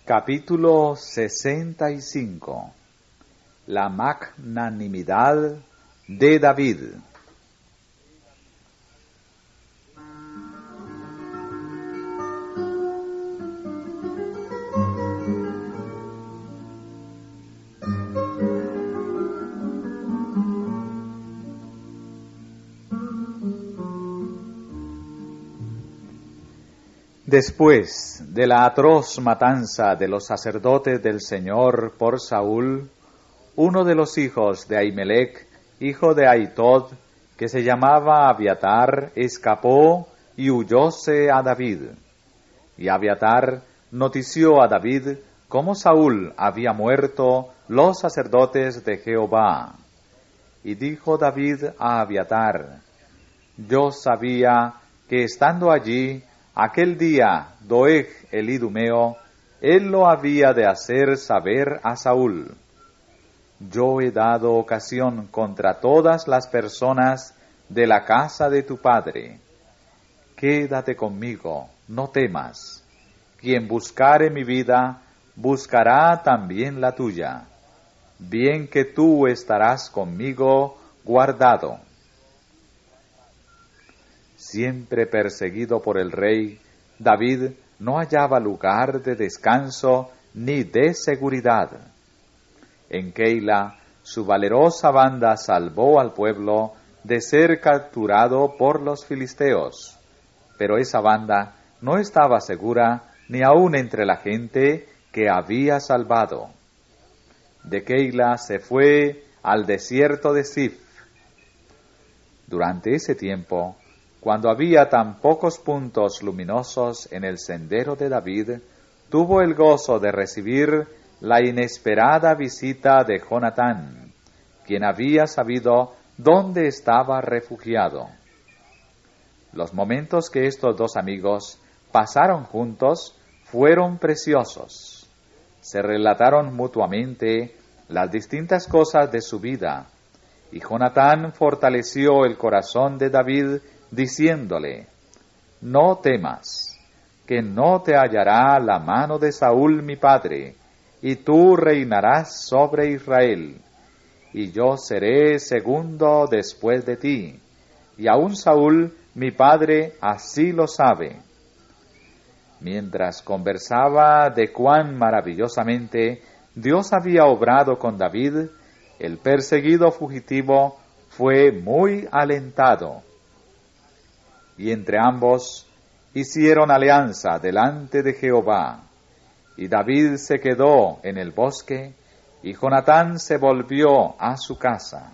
Capítulo 65. La magnanimidad de David. Después de la atroz matanza de los sacerdotes del Señor por Saúl, uno de los hijos de Ahimelech, hijo de Ahitod, que se llamaba Abiatar, escapó y huyóse a David. Y Abiatar notició a David cómo Saúl había muerto los sacerdotes de Jehová. Y dijo David a Abiatar: yo sabía que estando allí, aquel día Doeg el idumeo, él lo había de hacer saber a Saúl. Yo he dado ocasión contra todas las personas de la casa de tu padre. Quédate conmigo, no temas. Quien buscare mi vida, buscará también la tuya. Bien que tú estarás conmigo guardado. Siempre perseguido por el rey, David no hallaba lugar de descanso ni de seguridad. En Keila, su valerosa banda salvó al pueblo de ser capturado por los filisteos, pero esa banda no estaba segura ni aun entre la gente que había salvado. De Keila se fue al desierto de Ziph. Durante ese tiempo, cuando había tan pocos puntos luminosos en el sendero de David, tuvo el gozo de recibir la inesperada visita de Jonatán, quien había sabido dónde estaba refugiado. Los momentos que estos dos amigos pasaron juntos fueron preciosos. Se relataron mutuamente las distintas cosas de su vida, y Jonatán fortaleció el corazón de David, diciéndole: no temas, que no te hallará la mano de Saúl mi padre, y tú reinarás sobre Israel, y yo seré segundo después de ti, y aun Saúl mi padre así lo sabe. Mientras conversaba de cuán maravillosamente Dios había obrado con David, el perseguido fugitivo fue muy alentado. Y entre ambos hicieron alianza delante de Jehová. Y David se quedó en el bosque, y Jonatán se volvió a su casa.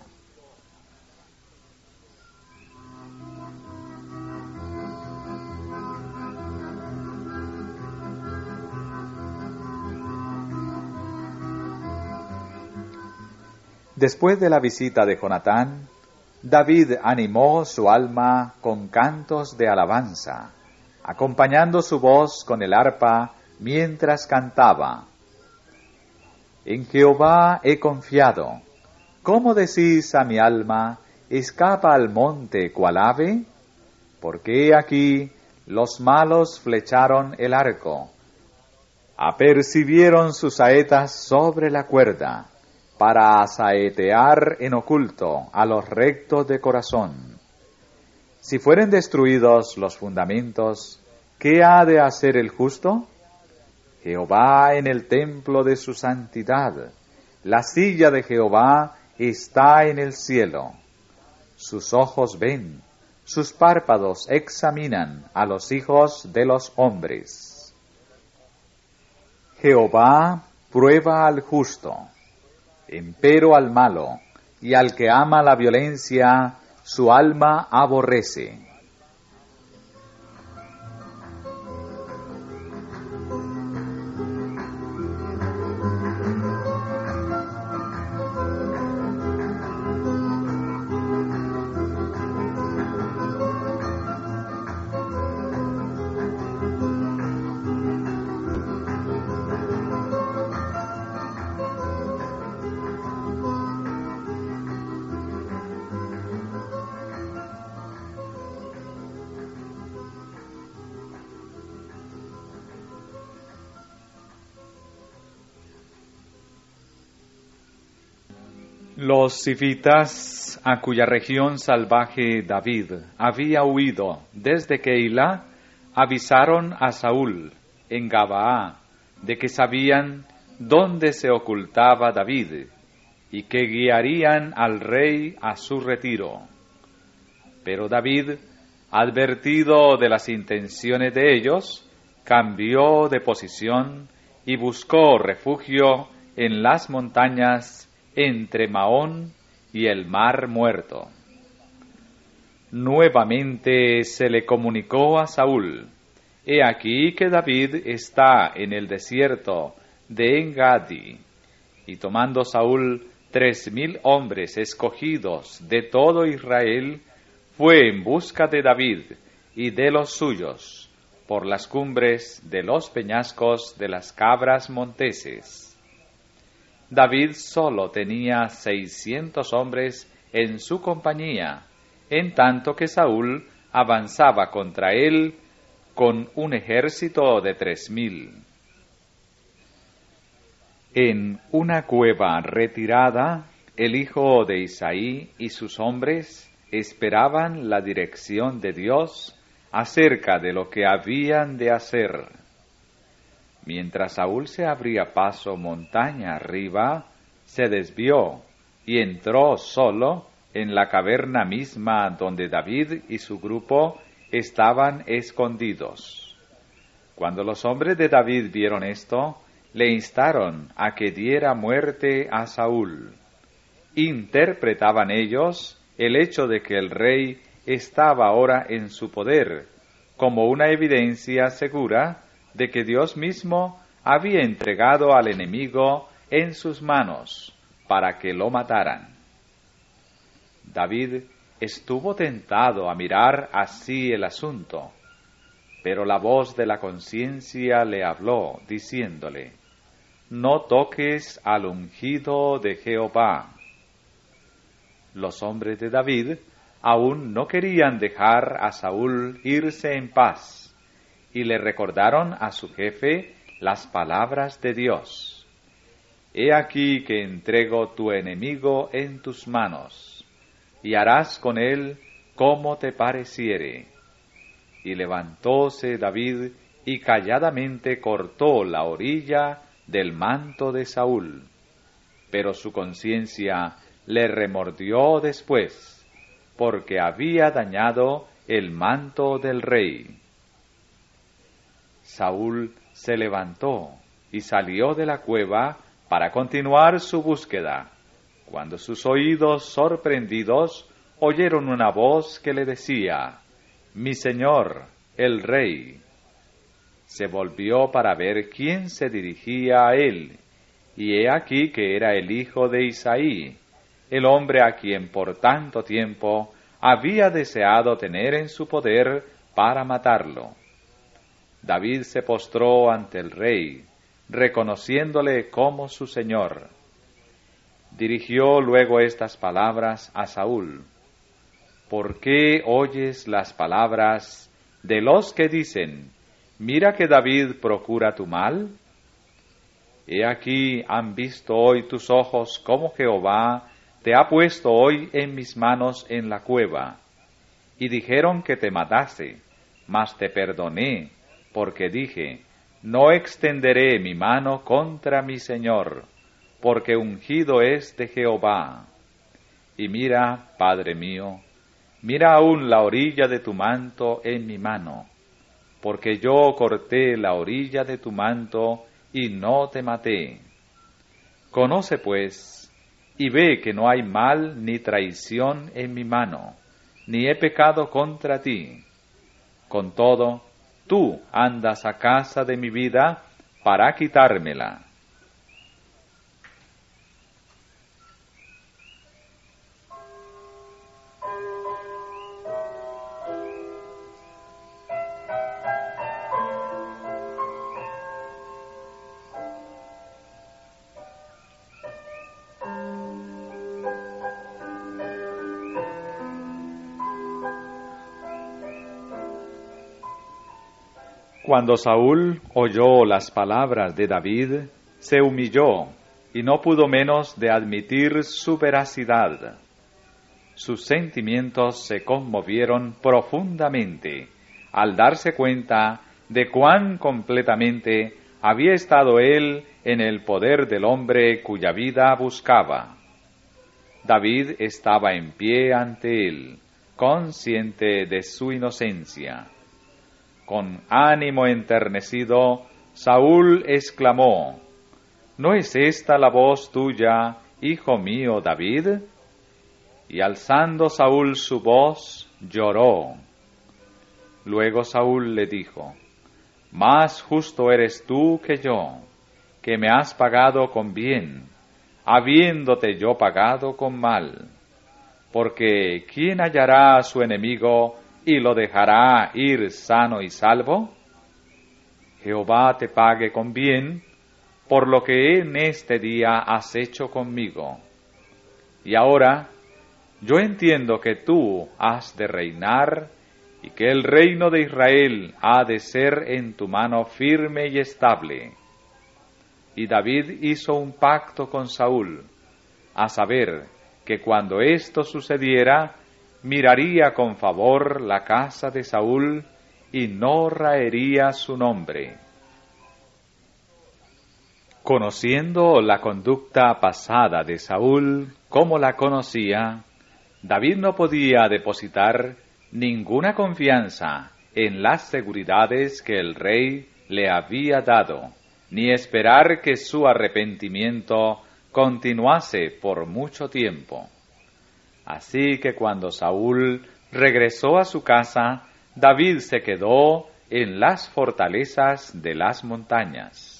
Después de la visita de Jonatán, David animó su alma con cantos de alabanza, acompañando su voz con el arpa mientras cantaba: en Jehová he confiado. ¿Cómo decís a mi alma, escapa al monte cual ave? Porque he aquí los malos flecharon el arco, apercibieron sus saetas sobre la cuerda, para asaetear en oculto a los rectos de corazón. Si fueren destruidos los fundamentos, ¿qué ha de hacer el justo? Jehová en el templo de su santidad, la silla de Jehová está en el cielo. Sus ojos ven, sus párpados examinan a los hijos de los hombres. Jehová prueba al justo, empero al malo, y al que ama la violencia, su alma aborrece. Los zifitas, a cuya región salvaje David había huido desde Keila, avisaron a Saúl en Gabaa de que sabían dónde se ocultaba David y que guiarían al rey a su retiro. Pero David, advertido de las intenciones de ellos, cambió de posición y buscó refugio en las montañas entre Maón y el Mar Muerto. Nuevamente se le comunicó a Saúl: he aquí que David está en el desierto de Engadi. Y tomando Saúl 3,000 hombres escogidos de todo Israel, fue en busca de David y de los suyos por las cumbres de los peñascos de las cabras monteses. David solo tenía 600 hombres en su compañía, en tanto que Saúl avanzaba contra él con un ejército de 3,000. En una cueva retirada, el hijo de Isaí y sus hombres esperaban la dirección de Dios acerca de lo que habían de hacer. Mientras Saúl se abría paso montaña arriba, se desvió y entró solo en la caverna misma donde David y su grupo estaban escondidos. Cuando los hombres de David vieron esto, le instaron a que diera muerte a Saúl. Interpretaban ellos el hecho de que el rey estaba ahora en su poder como una evidencia segura de que Dios mismo había entregado al enemigo en sus manos para que lo mataran. David estuvo tentado a mirar así el asunto, pero la voz de la conciencia le habló, diciéndole: no toques al ungido de Jehová. Los hombres de David aún no querían dejar a Saúl irse en paz, y le recordaron a su jefe las palabras de Dios: he aquí que entrego tu enemigo en tus manos, y harás con él como te pareciere. Y levantóse David y calladamente cortó la orilla del manto de Saúl, pero su conciencia le remordió después, porque había dañado el manto del rey. Saúl se levantó y salió de la cueva para continuar su búsqueda, cuando sus oídos sorprendidos oyeron una voz que le decía: mi señor, el rey. Se volvió para ver quién se dirigía a él, y he aquí que era el hijo de Isaí, el hombre a quien por tanto tiempo había deseado tener en su poder para matarlo. David se postró ante el rey, reconociéndole como su señor. Dirigió luego estas palabras a Saúl: ¿por qué oyes las palabras de los que dicen: mira que David procura tu mal? He aquí han visto hoy tus ojos cómo Jehová te ha puesto hoy en mis manos en la cueva. Y dijeron que te matase, mas te perdoné, porque dije: no extenderé mi mano contra mi Señor, porque ungido es de Jehová. Y mira, Padre mío, mira aún la orilla de tu manto en mi mano, porque yo corté la orilla de tu manto y no te maté. Conoce pues, y ve que no hay mal ni traición en mi mano, ni he pecado contra ti. Con todo, tú andas a casa de mi vida para quitármela. Cuando Saúl oyó las palabras de David, se humilló y no pudo menos de admitir su veracidad. Sus sentimientos se conmovieron profundamente al darse cuenta de cuán completamente había estado él en el poder del hombre cuya vida buscaba. David estaba en pie ante él, consciente de su inocencia. Con ánimo enternecido, Saúl exclamó: ¿No es esta la voz tuya, hijo mío David? Y alzando Saúl su voz, lloró. Luego Saúl le dijo: Más justo eres tú que yo, que me has pagado con bien, habiéndote yo pagado con mal. Porque ¿quién hallará a su enemigo y lo dejará ir sano y salvo? Jehová te pague con bien por lo que en este día has hecho conmigo. Y ahora yo entiendo que tú has de reinar y que el reino de Israel ha de ser en tu mano firme y estable. Y David hizo un pacto con Saúl, a saber, que cuando esto sucediera, miraría con favor la casa de Saúl y no raería su nombre. Conociendo la conducta pasada de Saúl, como la conocía, David no podía depositar ninguna confianza en las seguridades que el rey le había dado, ni esperar que su arrepentimiento continuase por mucho tiempo. Así que cuando Saúl regresó a su casa, David se quedó en las fortalezas de las montañas.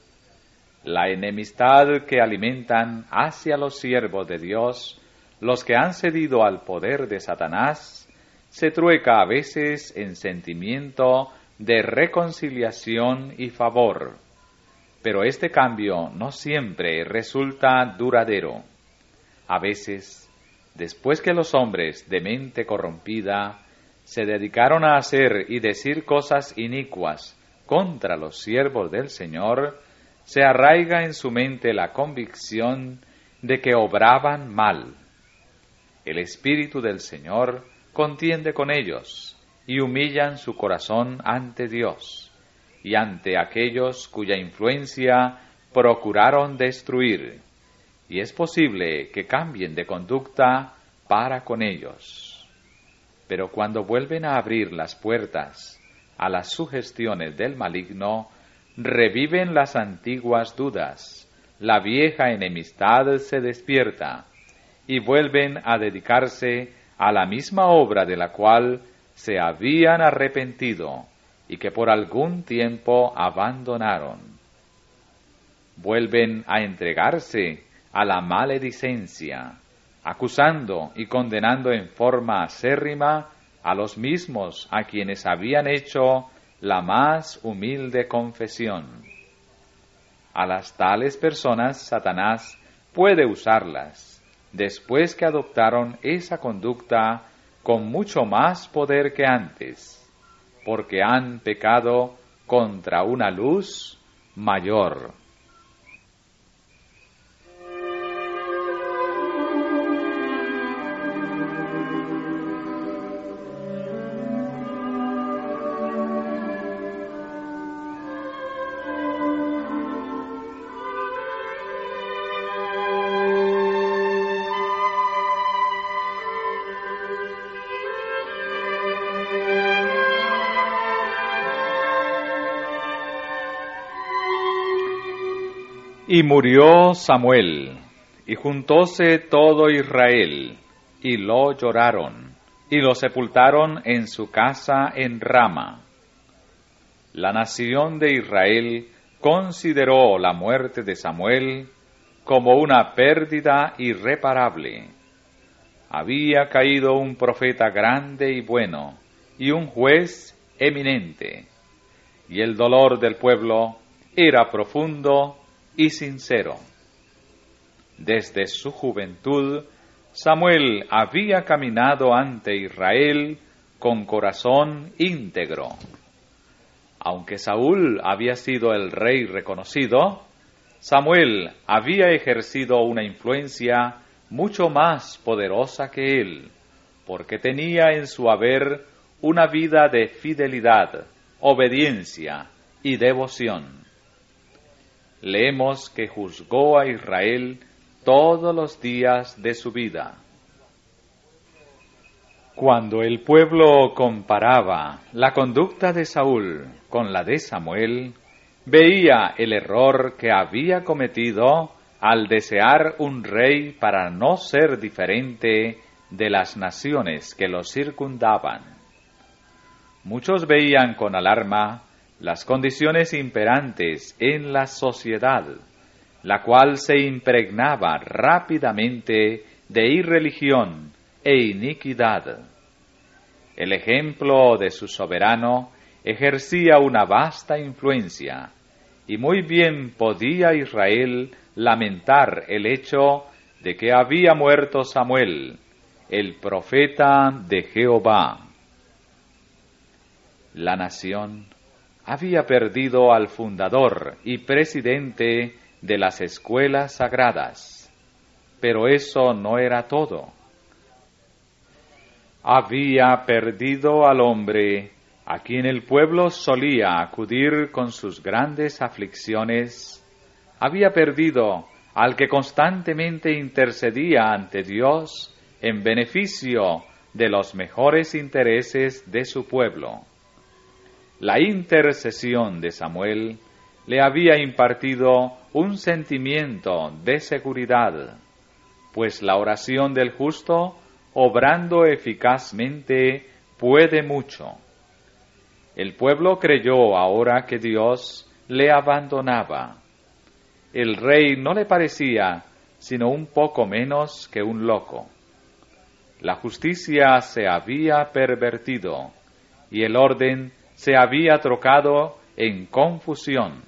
La enemistad que alimentan hacia los siervos de Dios, los que han cedido al poder de Satanás, se trueca a veces en sentimiento de reconciliación y favor. Pero este cambio no siempre resulta duradero. A veces, después que los hombres de mente corrompida se dedicaron a hacer y decir cosas inicuas contra los siervos del Señor, se arraiga en su mente la convicción de que obraban mal. El Espíritu del Señor contiende con ellos y humillan su corazón ante Dios y ante aquellos cuya influencia procuraron destruir, y es posible que cambien de conducta para con ellos. Pero cuando vuelven a abrir las puertas a las sugestiones del maligno, reviven las antiguas dudas, la vieja enemistad se despierta, y vuelven a dedicarse a la misma obra de la cual se habían arrepentido y que por algún tiempo abandonaron. Vuelven a entregarse a la maledicencia, acusando y condenando en forma acérrima a los mismos a quienes habían hecho la más humilde confesión. A las tales personas Satanás puede usarlas, después que adoptaron esa conducta con mucho más poder que antes, porque han pecado contra una luz mayor. Y murió Samuel, y juntóse todo Israel, y lo lloraron, y lo sepultaron en su casa en Rama. La nación de Israel consideró la muerte de Samuel como una pérdida irreparable. Había caído un profeta grande y bueno, y un juez eminente, y el dolor del pueblo era profundo y sincero. Desde su juventud, Samuel había caminado ante Israel con corazón íntegro. Aunque Saúl había sido el rey reconocido, Samuel había ejercido una influencia mucho más poderosa que él, porque tenía en su haber una vida de fidelidad, obediencia y devoción. Leemos que juzgó a Israel todos los días de su vida. Cuando el pueblo comparaba la conducta de Saúl con la de Samuel, veía el error que había cometido al desear un rey para no ser diferente de las naciones que lo circundaban. Muchos veían con alarma las condiciones imperantes en la sociedad, la cual se impregnaba rápidamente de irreligión e iniquidad. El ejemplo de su soberano ejercía una vasta influencia, y muy bien podía Israel lamentar el hecho de que había muerto Samuel, el profeta de Jehová. La nación había perdido al fundador y presidente de las escuelas sagradas, pero eso no era todo. Había perdido al hombre a quien el pueblo solía acudir con sus grandes aflicciones, había perdido al que constantemente intercedía ante Dios en beneficio de los mejores intereses de su pueblo. La intercesión de Samuel le había impartido un sentimiento de seguridad, pues la oración del justo, obrando eficazmente, puede mucho. El pueblo creyó ahora que Dios le abandonaba. El rey no le parecía sino un poco menos que un loco. La justicia se había pervertido y el orden se había trocado en confusión.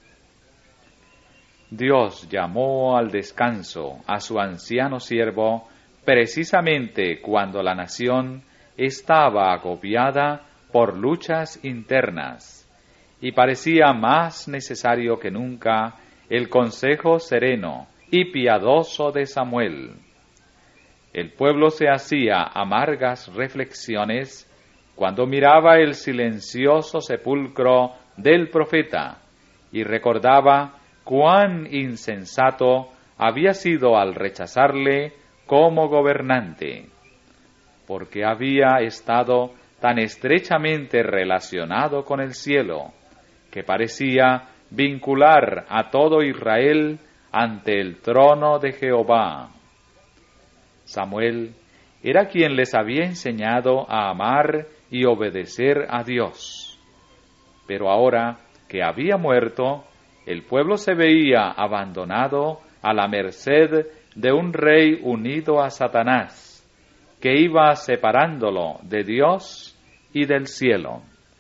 Dios llamó al descanso a su anciano siervo precisamente cuando la nación estaba agobiada por luchas internas y parecía más necesario que nunca el consejo sereno y piadoso de Samuel. El pueblo se hacía amargas reflexiones cuando miraba el silencioso sepulcro del profeta y recordaba cuán insensato había sido al rechazarle como gobernante, porque había estado tan estrechamente relacionado con el cielo, que parecía vincular a todo Israel ante el trono de Jehová. Samuel era quien les había enseñado a amar y obedecer a Dios. Pero ahora que había muerto, el pueblo se veía abandonado a la merced de un rey unido a Satanás, que iba separándolo de Dios y del cielo.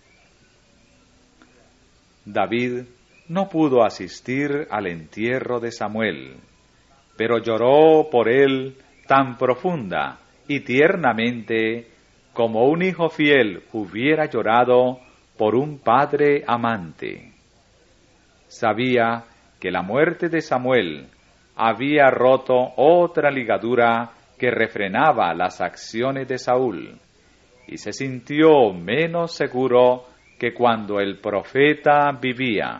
David no pudo asistir al entierro de Samuel, pero lloró por él tan profunda y tiernamente como un hijo fiel hubiera llorado por un padre amante. Sabía que la muerte de Samuel había roto otra ligadura que refrenaba las acciones de Saúl, y se sintió menos seguro que cuando el profeta vivía.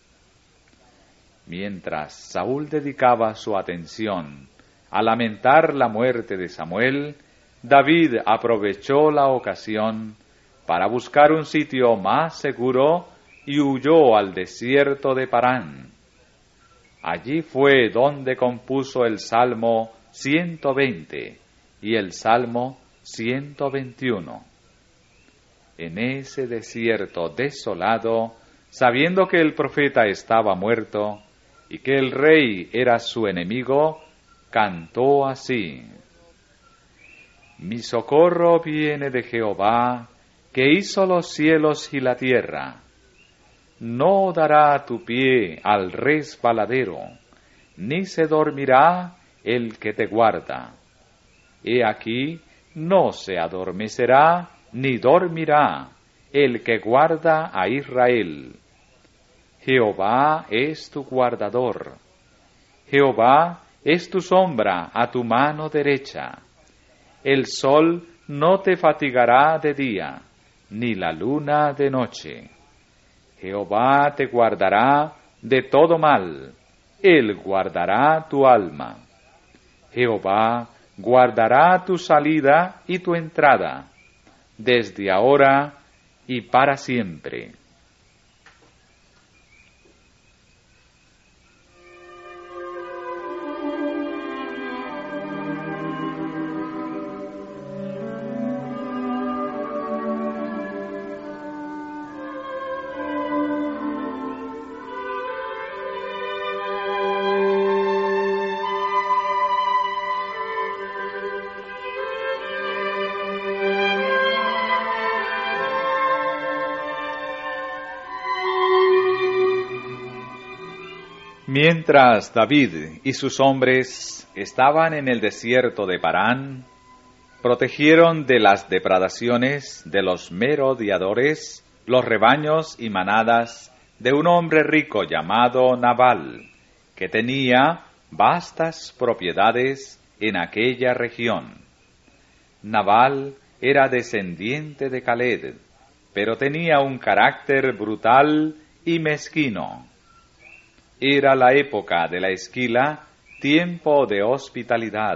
Mientras Saúl dedicaba su atención a lamentar la muerte de Samuel, David aprovechó la ocasión para buscar un sitio más seguro y huyó al desierto de Parán. Allí fue donde compuso el Salmo 120 y el Salmo 121. En ese desierto desolado, sabiendo que el profeta estaba muerto y que el rey era su enemigo, cantó así: Mi socorro viene de Jehová, que hizo los cielos y la tierra. No dará tu pie al resbaladero, ni se dormirá el que te guarda. He aquí, no se adormecerá, ni dormirá el que guarda a Israel. Jehová es tu guardador, Jehová es tu sombra a tu mano derecha. El sol no te fatigará de día, ni la luna de noche. Jehová te guardará de todo mal, Él guardará tu alma. Jehová guardará tu salida y tu entrada, desde ahora y para siempre. Mientras David y sus hombres estaban en el desierto de Parán, protegieron de las depredaciones de los merodeadores los rebaños y manadas de un hombre rico llamado Nabal, que tenía vastas propiedades en aquella región. Nabal era descendiente de Caled, pero tenía un carácter brutal y mezquino. Era la época de la esquila, tiempo de hospitalidad.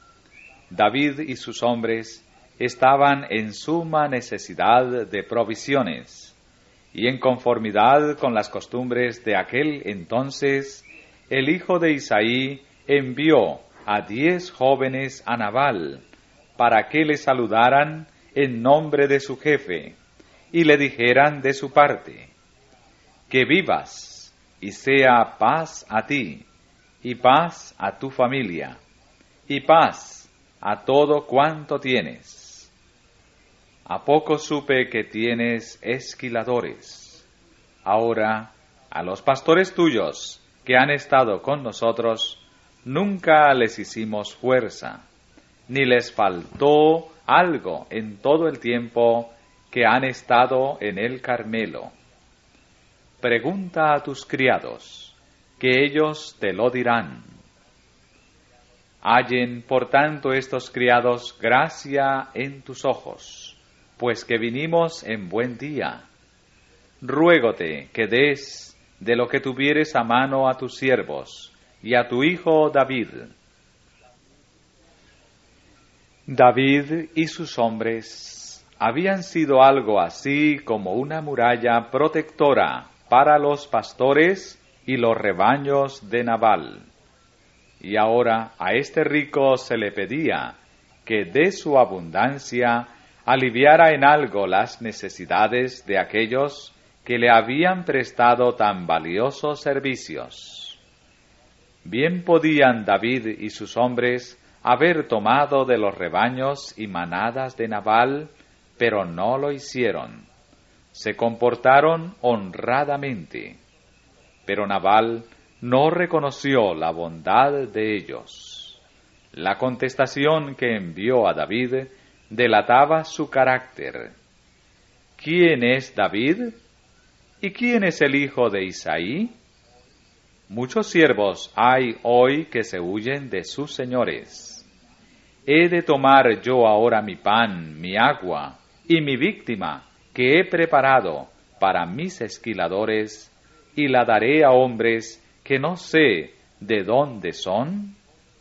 David y sus hombres estaban en suma necesidad de provisiones, y en conformidad con las costumbres de aquel entonces, el hijo de Isaí envió a 10 jóvenes a Nabal, para que le saludaran en nombre de su jefe, y le dijeran de su parte: que vivas, y sea paz a ti, y paz a tu familia, y paz a todo cuanto tienes. ¿A poco supe que tienes esquiladores? Ahora, a los pastores tuyos que han estado con nosotros, nunca les hicimos fuerza, ni les faltó algo en todo el tiempo que han estado en el Carmelo. Pregunta a tus criados, que ellos te lo dirán. Hallen, por tanto, estos criados gracia en tus ojos, pues que vinimos en buen día. Ruégote que des de lo que tuvieres a mano a tus siervos y a tu hijo David. David y sus hombres habían sido algo así como una muralla protectora para los pastores y los rebaños de Nabal. Y ahora a este rico se le pedía que de su abundancia aliviara en algo las necesidades de aquellos que le habían prestado tan valiosos servicios. Bien podían David y sus hombres haber tomado de los rebaños y manadas de Nabal, pero no lo hicieron. Se comportaron honradamente, pero Nabal no reconoció la bondad de ellos. La contestación que envió a David delataba su carácter. ¿Quién es David? ¿Y quién es el hijo de Isaí? Muchos siervos hay hoy que se huyen de sus señores. ¿He de tomar yo ahora mi pan, mi agua y mi víctima que he preparado para mis esquiladores, y la daré a hombres que no sé de dónde son?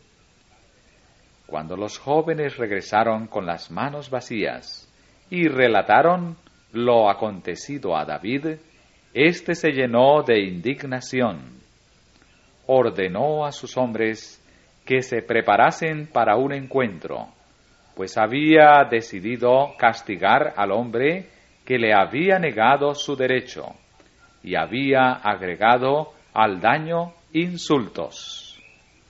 Cuando los jóvenes regresaron con las manos vacías y relataron lo acontecido a David, éste se llenó de indignación. Ordenó a sus hombres que se preparasen para un encuentro, pues había decidido castigar al hombre que le había negado su derecho, y había agregado al daño insultos.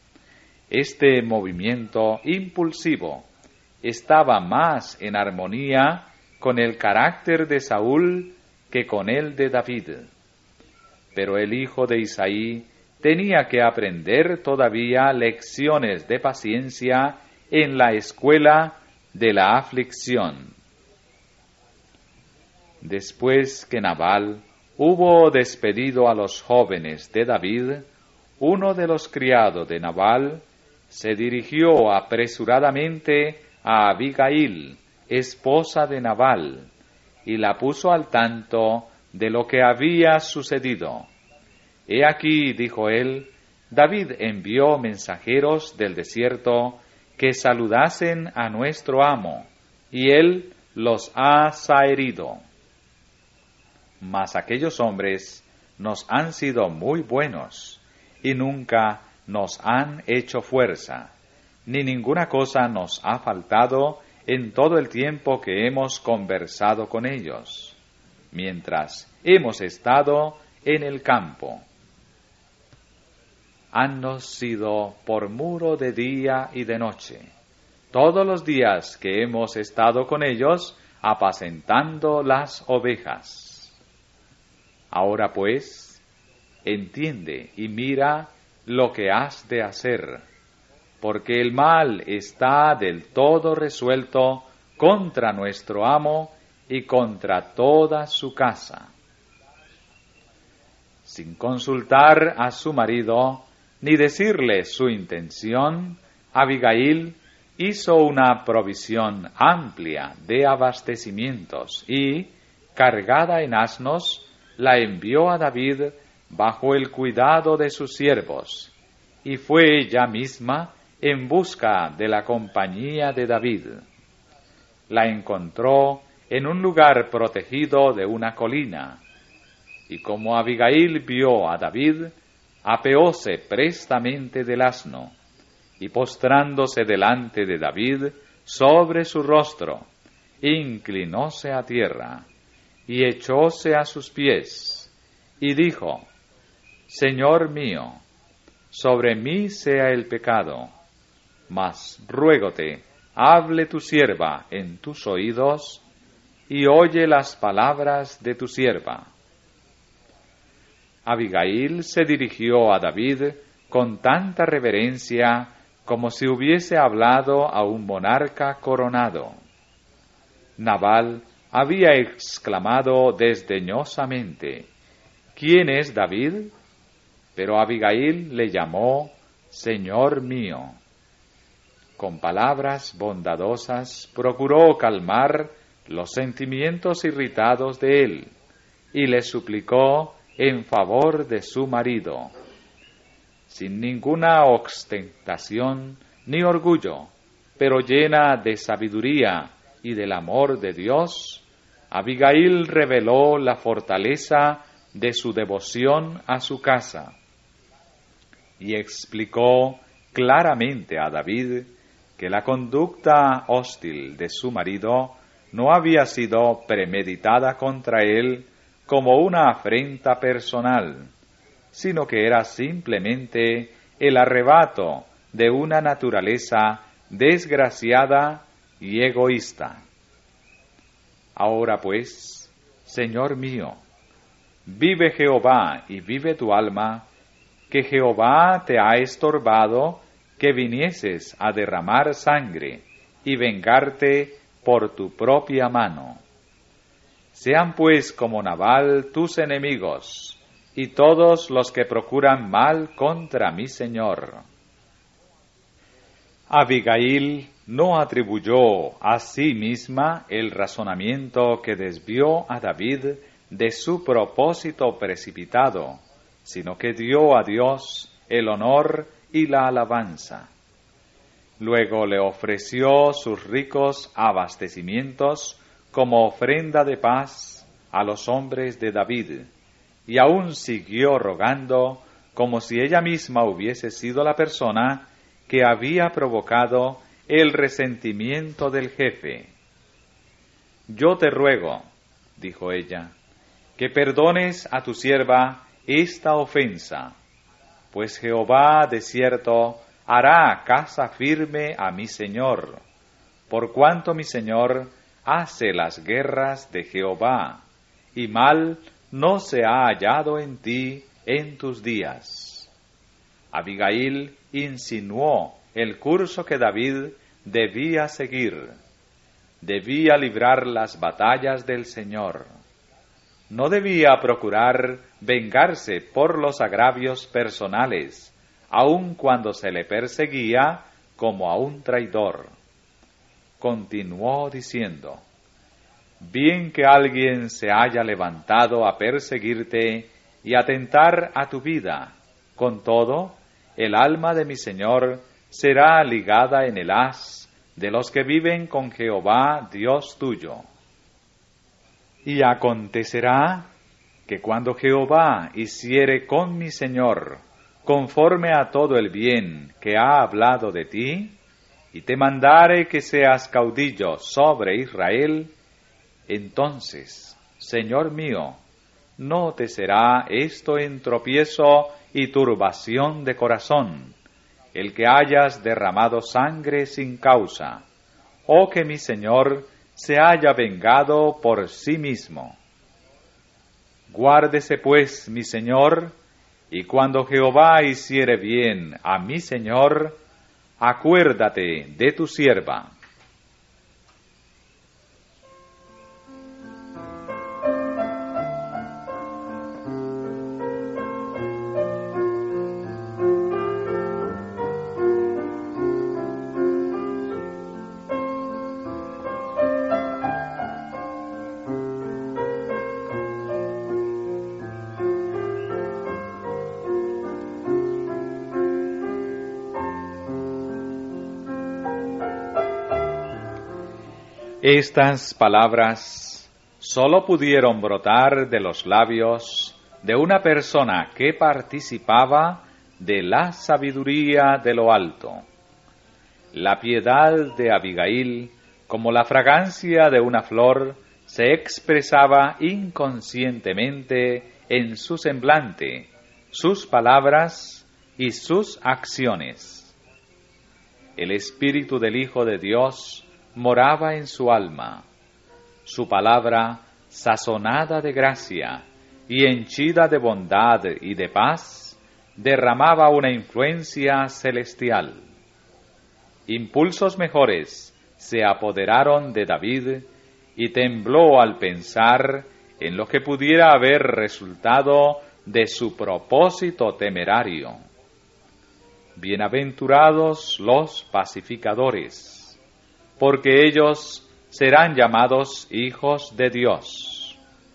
Este movimiento impulsivo estaba más en armonía con el carácter de Saúl que con el de David. Pero el hijo de Isaí tenía que aprender todavía lecciones de paciencia en la escuela de la aflicción. Después que Nabal hubo despedido a los jóvenes de David, uno de los criados de Nabal se dirigió apresuradamente a Abigail, esposa de Nabal, y la puso al tanto de lo que había sucedido. He aquí, dijo él, David envió mensajeros del desierto que saludasen a nuestro amo, y él los ha zaherido. Mas aquellos hombres nos han sido muy buenos, y nunca nos han hecho fuerza, ni ninguna cosa nos ha faltado en todo el tiempo que hemos conversado con ellos, mientras hemos estado en el campo. Hannos sido por muro de día y de noche, todos los días que hemos estado con ellos apacentando las ovejas. Ahora pues, entiende y mira lo que has de hacer, porque el mal está del todo resuelto contra nuestro amo y contra toda su casa. Sin consultar a su marido, ni decirle su intención, Abigail hizo una provisión amplia de abastecimientos y, cargada en asnos, la envió a David bajo el cuidado de sus siervos, y fue ella misma en busca de la compañía de David. La encontró en un lugar protegido de una colina, y como Abigail vio a David, apeóse prestamente del asno, y postrándose delante de David sobre su rostro, inclinóse a tierra, y echóse a sus pies, y dijo: Señor mío, sobre mí sea el pecado, mas ruégote, hable tu sierva en tus oídos, y oye las palabras de tu sierva. Abigail se dirigió a David con tanta reverencia como si hubiese hablado a un monarca coronado. Nabal había exclamado desdeñosamente: ¿Quién es David? Pero Abigail le llamó Señor mío. Con palabras bondadosas procuró calmar los sentimientos irritados de él, y le suplicó en favor de su marido. Sin ninguna ostentación ni orgullo, pero llena de sabiduría y del amor de Dios, Abigail reveló la fortaleza de su devoción a su casa, y explicó claramente a David que la conducta hostil de su marido no había sido premeditada contra él como una afrenta personal, sino que era simplemente el arrebato de una naturaleza desgraciada y egoísta. Ahora pues, Señor mío, vive Jehová y vive tu alma, que Jehová te ha estorbado que vinieses a derramar sangre y vengarte por tu propia mano. Sean pues como Nabal tus enemigos, y todos los que procuran mal contra mi señor. Abigail no atribuyó a sí misma el razonamiento que desvió a David de su propósito precipitado, sino que dio a Dios el honor y la alabanza. Luego le ofreció sus ricos abastecimientos como ofrenda de paz a los hombres de David, y aún siguió rogando como si ella misma hubiese sido la persona que había provocado el resentimiento del jefe. Yo te ruego, dijo ella, que perdones a tu sierva esta ofensa, pues Jehová de cierto hará casa firme a mi señor, por cuanto mi señor hace las guerras de Jehová, y mal no se ha hallado en ti en tus días. Abigail insinuó el curso que David debía seguir. Debía librar las batallas del Señor. no debía procurar vengarse por los agravios personales, aun cuando se le perseguía como a un traidor. Continuó diciendo: bien que alguien se haya levantado a perseguirte y atentar a tu vida, con todo, el alma de mi Señor será ligada en el haz de los que viven con Jehová Dios tuyo. Y acontecerá que cuando Jehová hiciere con mi Señor conforme a todo el bien que ha hablado de ti, y te mandare que seas caudillo sobre Israel, entonces, Señor mío, no te será esto en tropiezo y turbación de corazón, el que hayas derramado sangre sin causa, o que mi Señor se haya vengado por sí mismo. Guárdese pues mi Señor, y cuando Jehová hiciere bien a mi Señor, acuérdate de tu sierva. Estas palabras sólo pudieron brotar de los labios de una persona que participaba de la sabiduría de lo alto. La piedad de Abigail, como la fragancia de una flor, se expresaba inconscientemente en su semblante, sus palabras y sus acciones. El Espíritu del Hijo de Dios moraba en su alma. Su palabra, sazonada de gracia y henchida de bondad y de paz, derramaba una influencia celestial. Impulsos mejores se apoderaron de David y tembló al pensar en lo que pudiera haber resultado de su propósito temerario. Bienaventurados los pacificadores, porque ellos serán llamados hijos de Dios.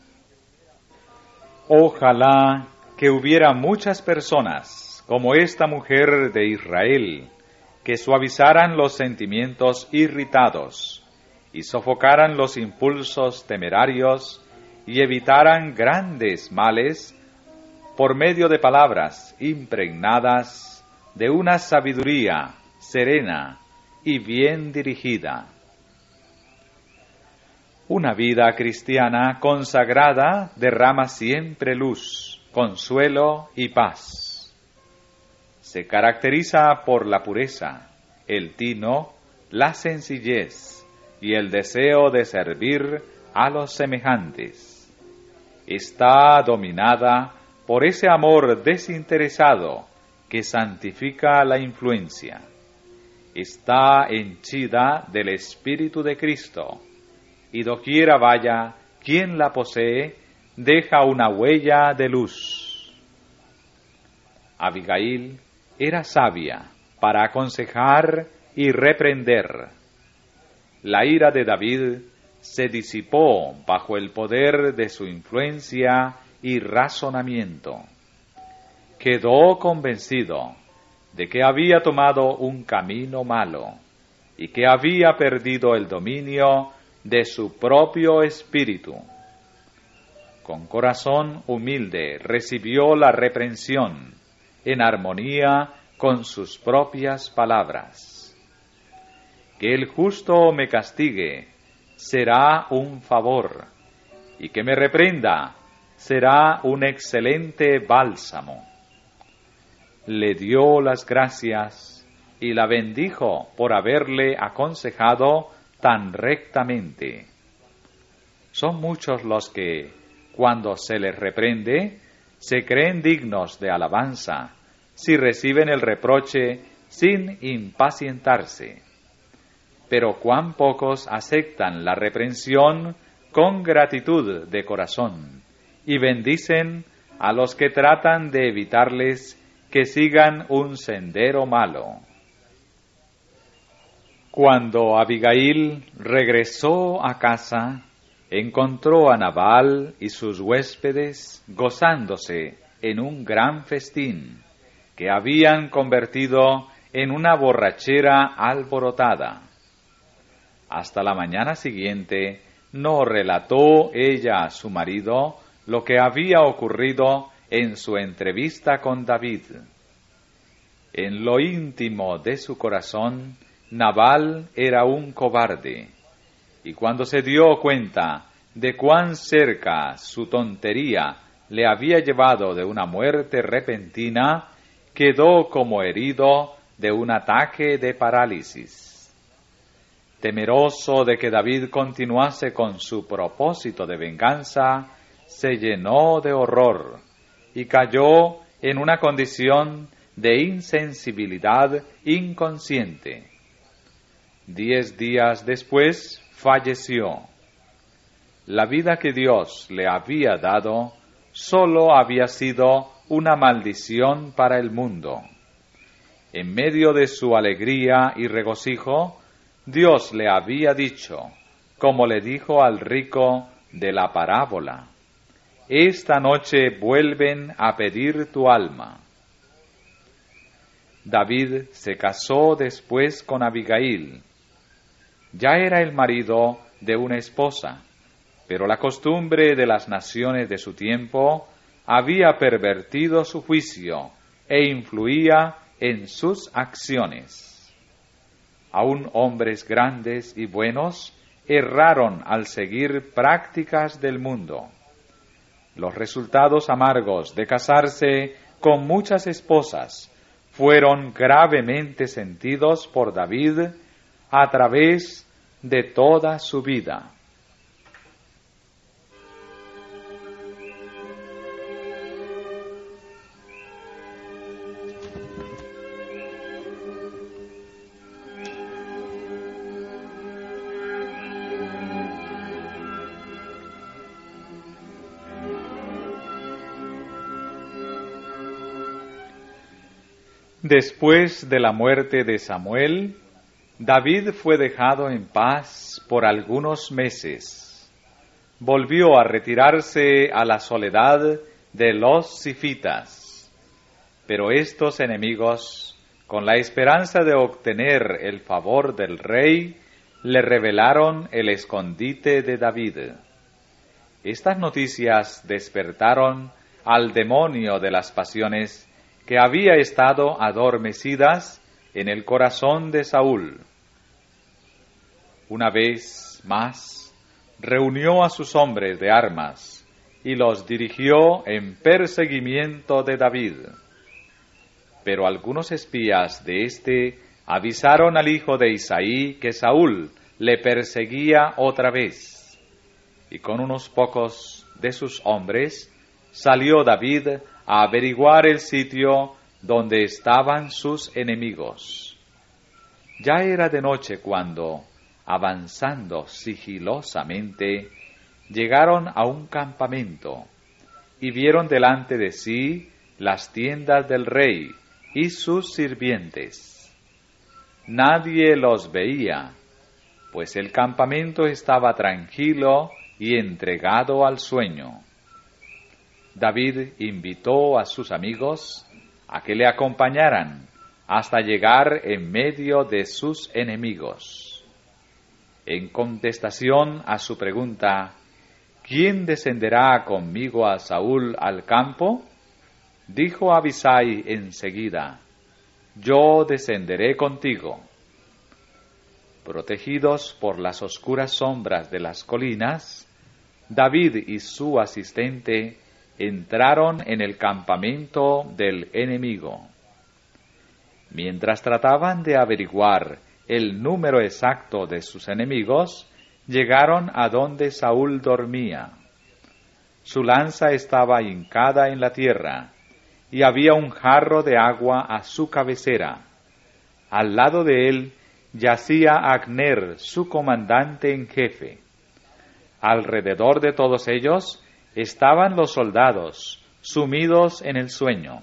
Ojalá que hubiera muchas personas como esta mujer de Israel, que suavizaran los sentimientos irritados y sofocaran los impulsos temerarios y evitaran grandes males por medio de palabras impregnadas de una sabiduría serena y bien dirigida. Una vida cristiana consagrada derrama siempre luz, consuelo y paz. Se caracteriza por la pureza, el tino, la sencillez y el deseo de servir a los semejantes. Está dominada por ese amor desinteresado que santifica la influencia. Está henchida del Espíritu de Cristo, y doquiera vaya quien la posee, deja una huella de luz. Abigail era sabia para aconsejar y reprender. La ira de David se disipó bajo el poder de su influencia y razonamiento. Quedó convencido de que había tomado un camino malo y que había perdido el dominio de su propio espíritu. Con corazón humilde recibió la reprensión, en armonía con sus propias palabras. Que el justo me castigue será un favor, y que me reprenda será un excelente bálsamo. Le dio las gracias y la bendijo por haberle aconsejado tan rectamente. Son muchos los que, cuando se les reprende, se creen dignos de alabanza, si reciben el reproche sin impacientarse. Pero cuán pocos aceptan la reprensión con gratitud de corazón y bendicen a los que tratan de evitarles que sigan un sendero malo. Cuando Abigail regresó a casa, encontró a Nabal y sus huéspedes gozándose en un gran festín que habían convertido en una borrachera alborotada. Hasta la mañana siguiente no relató ella a su marido lo que había ocurrido en su entrevista con David. En lo íntimo de su corazón, Nabal era un cobarde, y cuando se dio cuenta de cuán cerca su tontería le había llevado de una muerte repentina, quedó como herido de un ataque de parálisis. Temeroso de que David continuase con su propósito de venganza, se llenó de horror y cayó en una condición de insensibilidad inconsciente. 10 días después falleció. La vida que Dios le había dado sólo había sido una maldición para el mundo. En medio de su alegría y regocijo, Dios le había dicho, como le dijo al rico de la parábola: esta noche vuelven a pedir tu alma. David se casó después con Abigail. Ya era el marido de una esposa, pero la costumbre de las naciones de su tiempo había pervertido su juicio e influía en sus acciones. Aún hombres grandes y buenos erraron al seguir prácticas del mundo. Los resultados amargos de casarse con muchas esposas fueron gravemente sentidos por David a través de toda su vida. Después de la muerte de Samuel, David fue dejado en paz por algunos meses. Volvió a retirarse a la soledad de los sifitas. Pero estos enemigos, con la esperanza de obtener el favor del rey, le revelaron el escondite de David. Estas noticias despertaron al demonio de las pasiones que había estado adormecidas en el corazón de Saúl. Una vez más, reunió a sus hombres de armas y los dirigió en perseguimiento de David. Pero algunos espías de éste avisaron al hijo de Isaí que Saúl le perseguía otra vez. Y con unos pocos de sus hombres salió David a averiguar el sitio donde estaban sus enemigos. Ya era de noche cuando, avanzando sigilosamente, llegaron a un campamento y vieron delante de sí las tiendas del rey y sus sirvientes. Nadie los veía, pues el campamento estaba tranquilo y entregado al sueño. David invitó a sus amigos a que le acompañaran hasta llegar en medio de sus enemigos. En contestación a su pregunta, ¿quién descenderá conmigo a Saúl al campo?, dijo Abisai enseguida, yo descenderé contigo. Protegidos por las oscuras sombras de las colinas, David y su asistente entraron en el campamento del enemigo. Mientras trataban de averiguar el número exacto de sus enemigos, llegaron a donde Saúl dormía. Su lanza estaba hincada en la tierra, y había un jarro de agua a su cabecera. Al lado de él yacía Abner, su comandante en jefe. Alrededor de todos ellos estaban los soldados, sumidos en el sueño.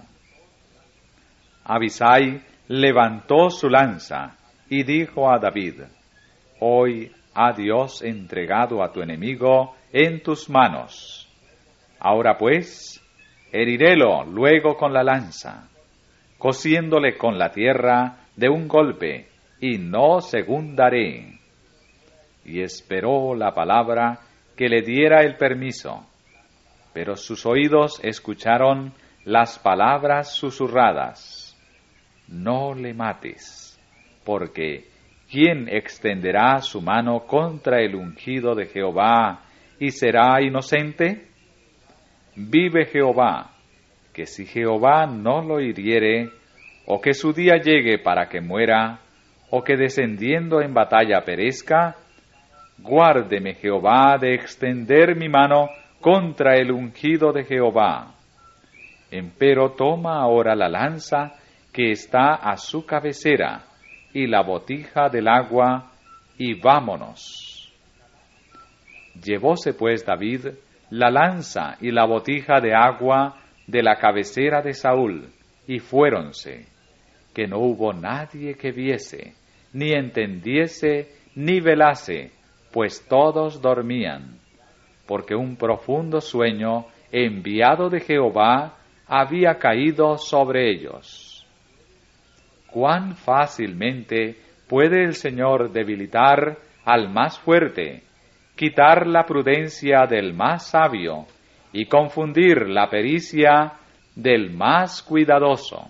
Abisai levantó su lanza y dijo a David: Hoy ha Dios entregado a tu enemigo en tus manos. Ahora pues, herirélo luego con la lanza, cosiéndole con la tierra de un golpe, y no segundaré. Y esperó la palabra que le diera el permiso, pero sus oídos escucharon las palabras susurradas: No le mates, porque ¿quién extenderá su mano contra el ungido de Jehová y será inocente? Vive Jehová, que si Jehová no lo hiriere, o que su día llegue para que muera, o que descendiendo en batalla perezca, guárdeme Jehová de extender mi mano contra el ungido de Jehová. Empero toma ahora la lanza que está a su cabecera, y la botija del agua, y vámonos. Llevóse pues David la lanza y la botija de agua de la cabecera de Saúl, y fuéronse, que no hubo nadie que viese, ni entendiese, ni velase, pues todos dormían, porque un profundo sueño enviado de Jehová había caído sobre ellos. ¿Cuán fácilmente puede el Señor debilitar al más fuerte, quitar la prudencia del más sabio y confundir la pericia del más cuidadoso?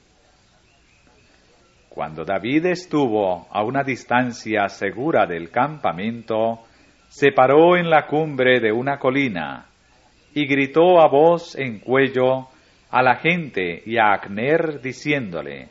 Cuando David estuvo a una distancia segura del campamento, se paró en la cumbre de una colina y gritó a voz en cuello a la gente y a Acner diciéndole: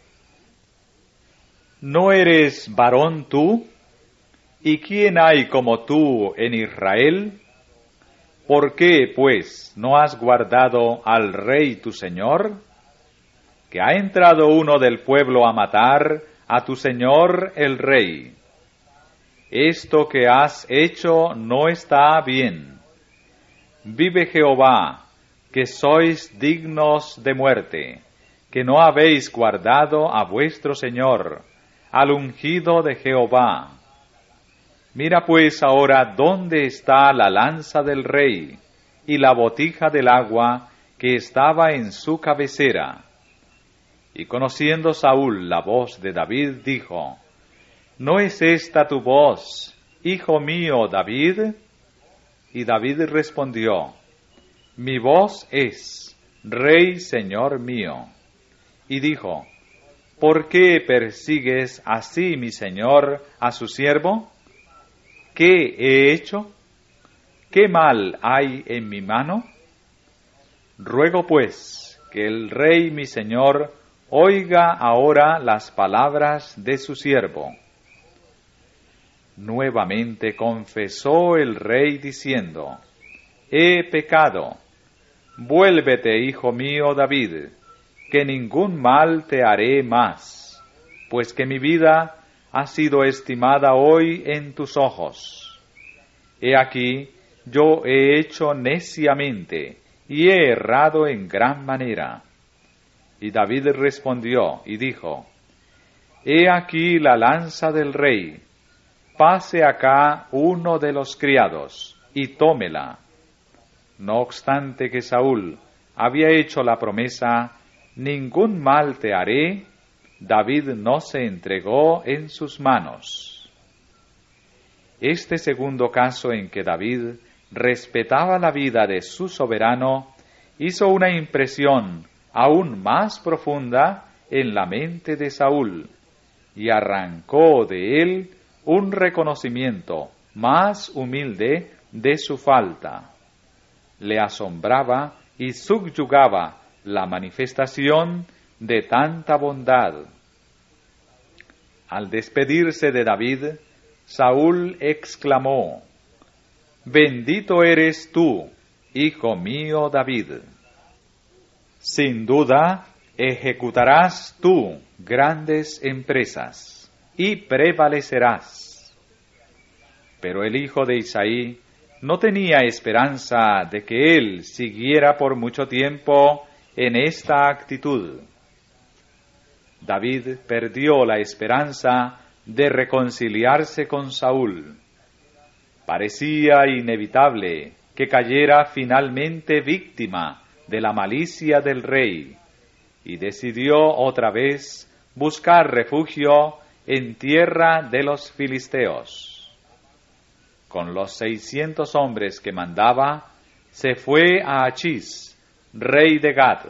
¿No eres varón tú? ¿Y quién hay como tú en Israel? ¿Por qué, pues, no has guardado al rey tu señor? Que ha entrado uno del pueblo a matar a tu señor el rey. Esto que has hecho no está bien. Vive Jehová, que sois dignos de muerte, que no habéis guardado a vuestro señor, al ungido de Jehová. Mira pues ahora dónde está la lanza del rey y la botija del agua que estaba en su cabecera. Y conociendo Saúl la voz de David, dijo: ¿No es esta tu voz, hijo mío David? Y David respondió: Mi voz es, Rey Señor mío. Y dijo: ¿Por qué persigues así, mi señor, a su siervo? ¿Qué he hecho? ¿Qué mal hay en mi mano? Ruego pues que el rey mi señor oiga ahora las palabras de su siervo. Nuevamente confesó el rey diciendo: He pecado. Vuélvete, hijo mío David, que ningún mal te haré más, pues que mi vida ha sido estimada hoy en tus ojos. He aquí, yo he hecho neciamente, y he errado en gran manera. Y David respondió y dijo: He aquí la lanza del rey, pase acá uno de los criados, y tómela. No obstante que Saúl había hecho la promesa: Ningún mal te haré, David no se entregó en sus manos. Este segundo caso en que David respetaba la vida de su soberano hizo una impresión aún más profunda en la mente de Saúl y arrancó de él un reconocimiento más humilde de su falta. Le asombraba y subyugaba la manifestación de tanta bondad. Al despedirse de David, Saúl exclamó: Bendito eres tú, hijo mío David. Sin duda, ejecutarás tú grandes empresas y prevalecerás. Pero el hijo de Isaí no tenía esperanza de que él siguiera por mucho tiempo en esta actitud. David perdió la esperanza de reconciliarse con Saúl. Parecía inevitable que cayera finalmente víctima de la malicia del rey, y decidió otra vez buscar refugio en tierra de los filisteos. Con los 600 hombres que mandaba, se fue a Achís, rey de Gad.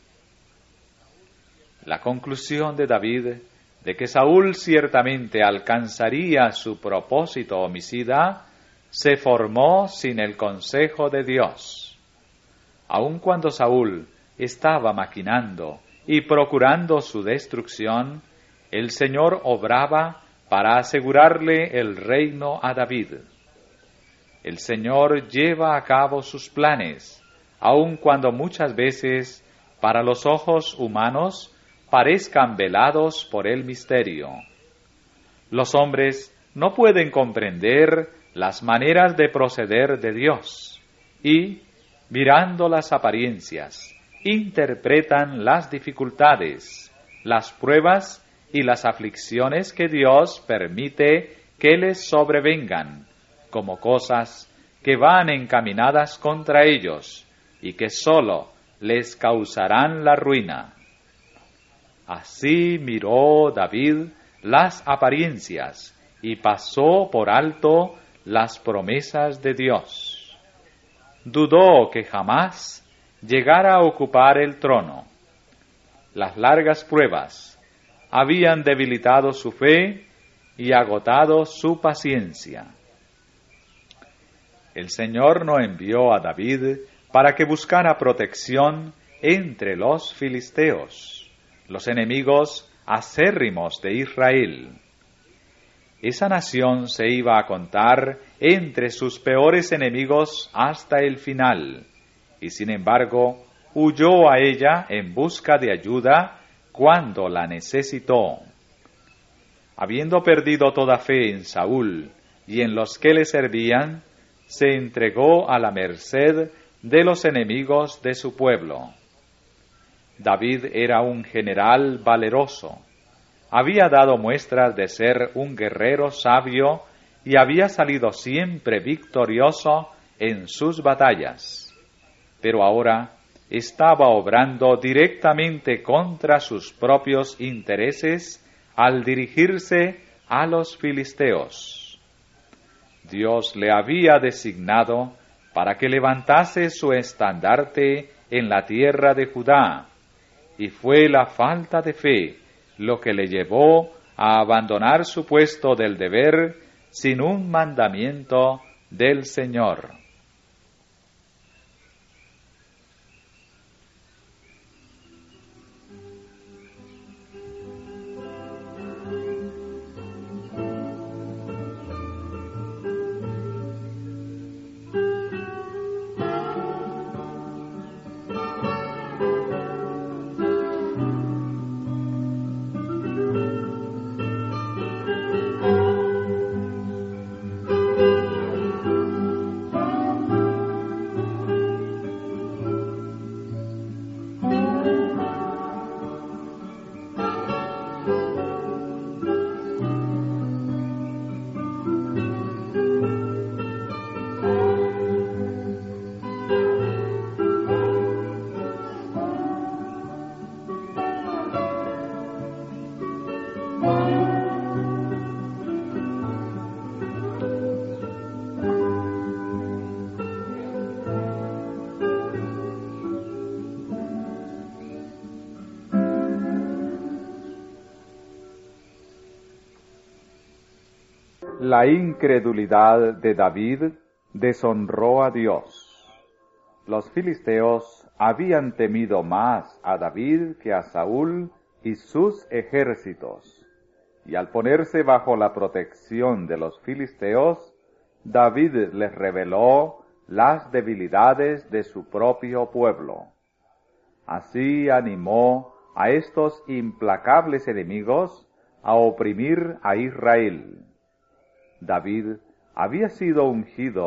La conclusión de David de que Saúl ciertamente alcanzaría su propósito homicida se formó sin el consejo de Dios. Aun cuando Saúl estaba maquinando y procurando su destrucción, el Señor obraba para asegurarle el reino a David. El Señor lleva a cabo sus planes, aun cuando muchas veces, para los ojos humanos, parezcan velados por el misterio. Los hombres no pueden comprender las maneras de proceder de Dios y, mirando las apariencias, interpretan las dificultades, las pruebas y las aflicciones que Dios permite que les sobrevengan, como cosas que van encaminadas contra ellos y que sólo les causarán la ruina. Así miró David las apariencias y pasó por alto las promesas de Dios. Dudó que jamás llegara a ocupar el trono. Las largas pruebas habían debilitado su fe y agotado su paciencia. El Señor no envió a David para que buscara protección entre los filisteos, los enemigos acérrimos de Israel. Esa nación se iba a contar entre sus peores enemigos hasta el final, y sin embargo huyó a ella en busca de ayuda cuando la necesitó. Habiendo perdido toda fe en Saúl y en los que le servían, se entregó a la merced de los enemigos de su pueblo. David era un general valeroso. Había dado muestras de ser un guerrero sabio y había salido siempre victorioso en sus batallas. Pero ahora estaba obrando directamente contra sus propios intereses al dirigirse a los filisteos. Dios le había designado para que levantase su estandarte en la tierra de Judá, y fue la falta de fe lo que le llevó a abandonar su puesto del deber sin un mandamiento del Señor. La incredulidad de David deshonró a Dios. Los filisteos habían temido más a David que a Saúl y sus ejércitos, y al ponerse bajo la protección de los filisteos, David les reveló las debilidades de su propio pueblo. Así animó a estos implacables enemigos a oprimir a Israel. David había sido ungido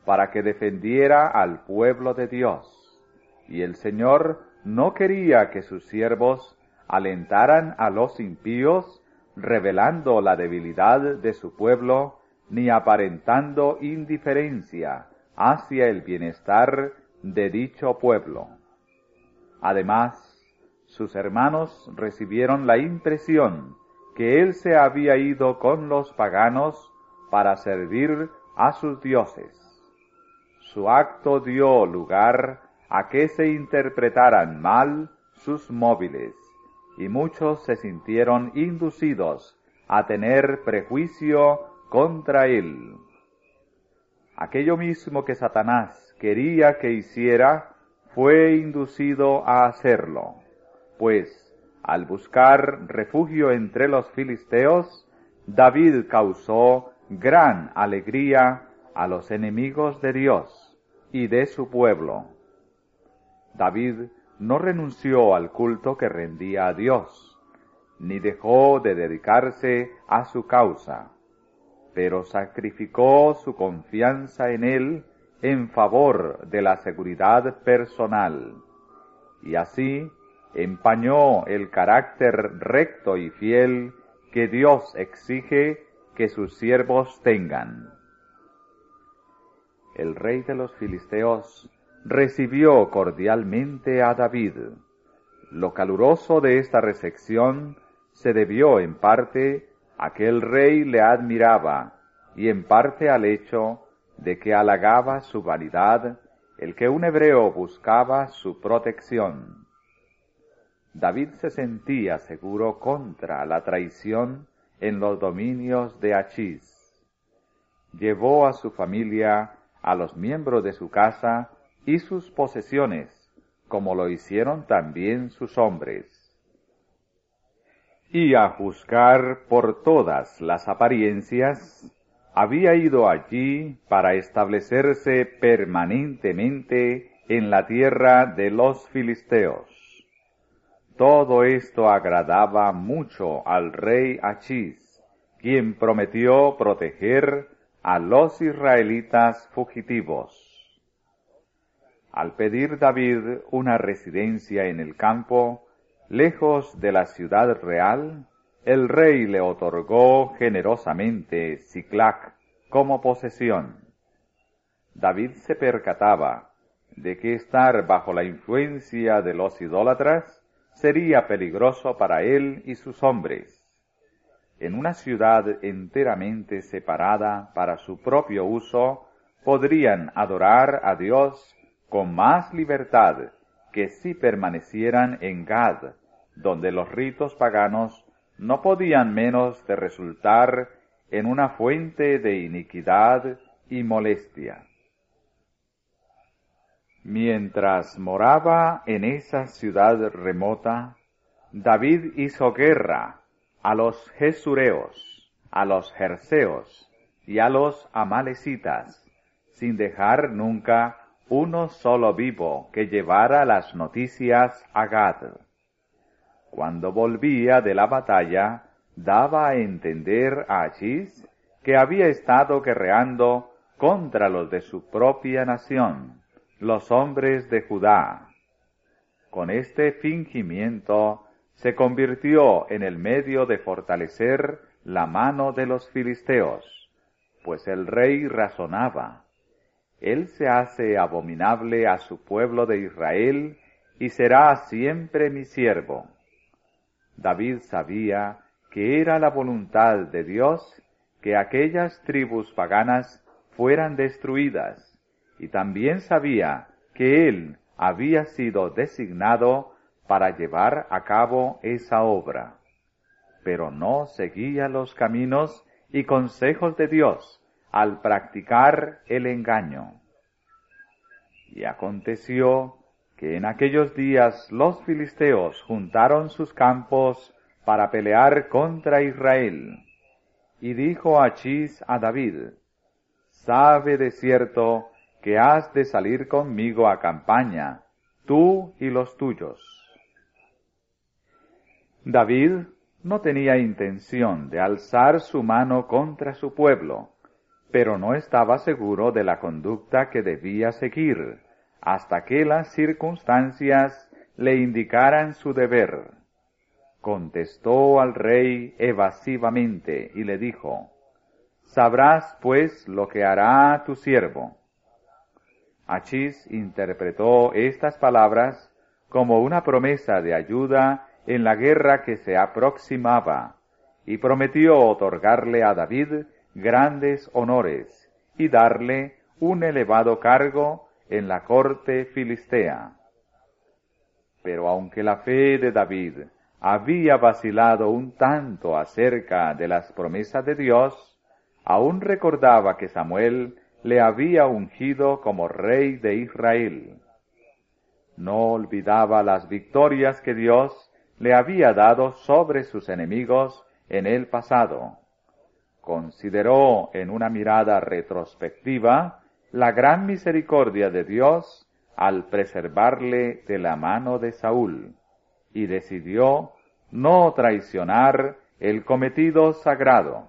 para que defendiera al pueblo de Dios. Y el Señor no quería que sus siervos alentaran a los impíos, revelando la debilidad de su pueblo, ni aparentando indiferencia hacia el bienestar de dicho pueblo. Además, sus hermanos recibieron la impresión que él se había ido con los paganos para servir a sus dioses. Su acto dio lugar a que se interpretaran mal sus móviles, y muchos se sintieron inducidos a tener prejuicio contra él. Aquello mismo que Satanás quería que hiciera, fue inducido a hacerlo, pues al buscar refugio entre los filisteos, David causó gran alegría a los enemigos de Dios y de su pueblo. David no renunció al culto que rendía a Dios, ni dejó de dedicarse a su causa, pero sacrificó su confianza en él en favor de la seguridad personal, y así empañó el carácter recto y fiel que Dios exige que sus siervos tengan. El rey de los filisteos recibió cordialmente a David. Lo caluroso de esta recepción se debió en parte a que el rey le admiraba y en parte al hecho de que halagaba su vanidad el que un hebreo buscaba su protección. David se sentía seguro contra la traición en los dominios de Achís. Llevó a su familia, a los miembros de su casa y sus posesiones, como lo hicieron también sus hombres. Y a juzgar por todas las apariencias, había ido allí para establecerse permanentemente en la tierra de los filisteos. Todo esto agradaba mucho al rey Achís, quien prometió proteger a los israelitas fugitivos. Al pedir David una residencia en el campo, lejos de la ciudad real, el rey le otorgó generosamente Siclac como posesión. David se percataba de que estar bajo la influencia de los idólatras sería peligroso para él y sus hombres. En una ciudad enteramente separada para su propio uso, podrían adorar a Dios con más libertad que si permanecieran en Gad, donde los ritos paganos no podían menos de resultar en una fuente de iniquidad y molestia. Mientras moraba en esa ciudad remota, David hizo guerra a los Gesureos, a los Jerseos y a los Amalecitas, sin dejar nunca uno solo vivo que llevara las noticias a Gad. Cuando volvía de la batalla, daba a entender a Achís que había estado guerreando contra los de su propia nación, los hombres de Judá. Con este fingimiento se convirtió en el medio de fortalecer la mano de los filisteos, pues el rey razonaba: él se hace abominable a su pueblo de Israel y será siempre mi siervo. David sabía que era la voluntad de Dios que aquellas tribus paganas fueran destruidas, y también sabía que él había sido designado para llevar a cabo esa obra. Pero no seguía los caminos y consejos de Dios al practicar el engaño. Y aconteció que en aquellos días los filisteos juntaron sus campos para pelear contra Israel. Y dijo Achís a David: «Sabe de cierto que has de salir conmigo a campaña, tú y los tuyos». David no tenía intención de alzar su mano contra su pueblo, pero no estaba seguro de la conducta que debía seguir, hasta que las circunstancias le indicaran su deber. Contestó al rey evasivamente y le dijo: «Sabrás, pues, lo que hará tu siervo». Achís interpretó estas palabras como una promesa de ayuda en la guerra que se aproximaba, y prometió otorgarle a David grandes honores y darle un elevado cargo en la corte filistea. Pero aunque la fe de David había vacilado un tanto acerca de las promesas de Dios, aún recordaba que Samuel le había ungido como rey de Israel. No olvidaba las victorias que Dios le había dado sobre sus enemigos en el pasado. Consideró en una mirada retrospectiva la gran misericordia de Dios al preservarle de la mano de Saúl, y decidió no traicionar el cometido sagrado.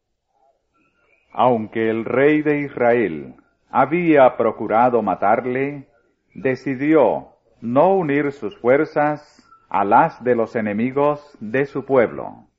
Aunque el rey de Israel había procurado matarle, decidió no unir sus fuerzas a las de los enemigos de su pueblo.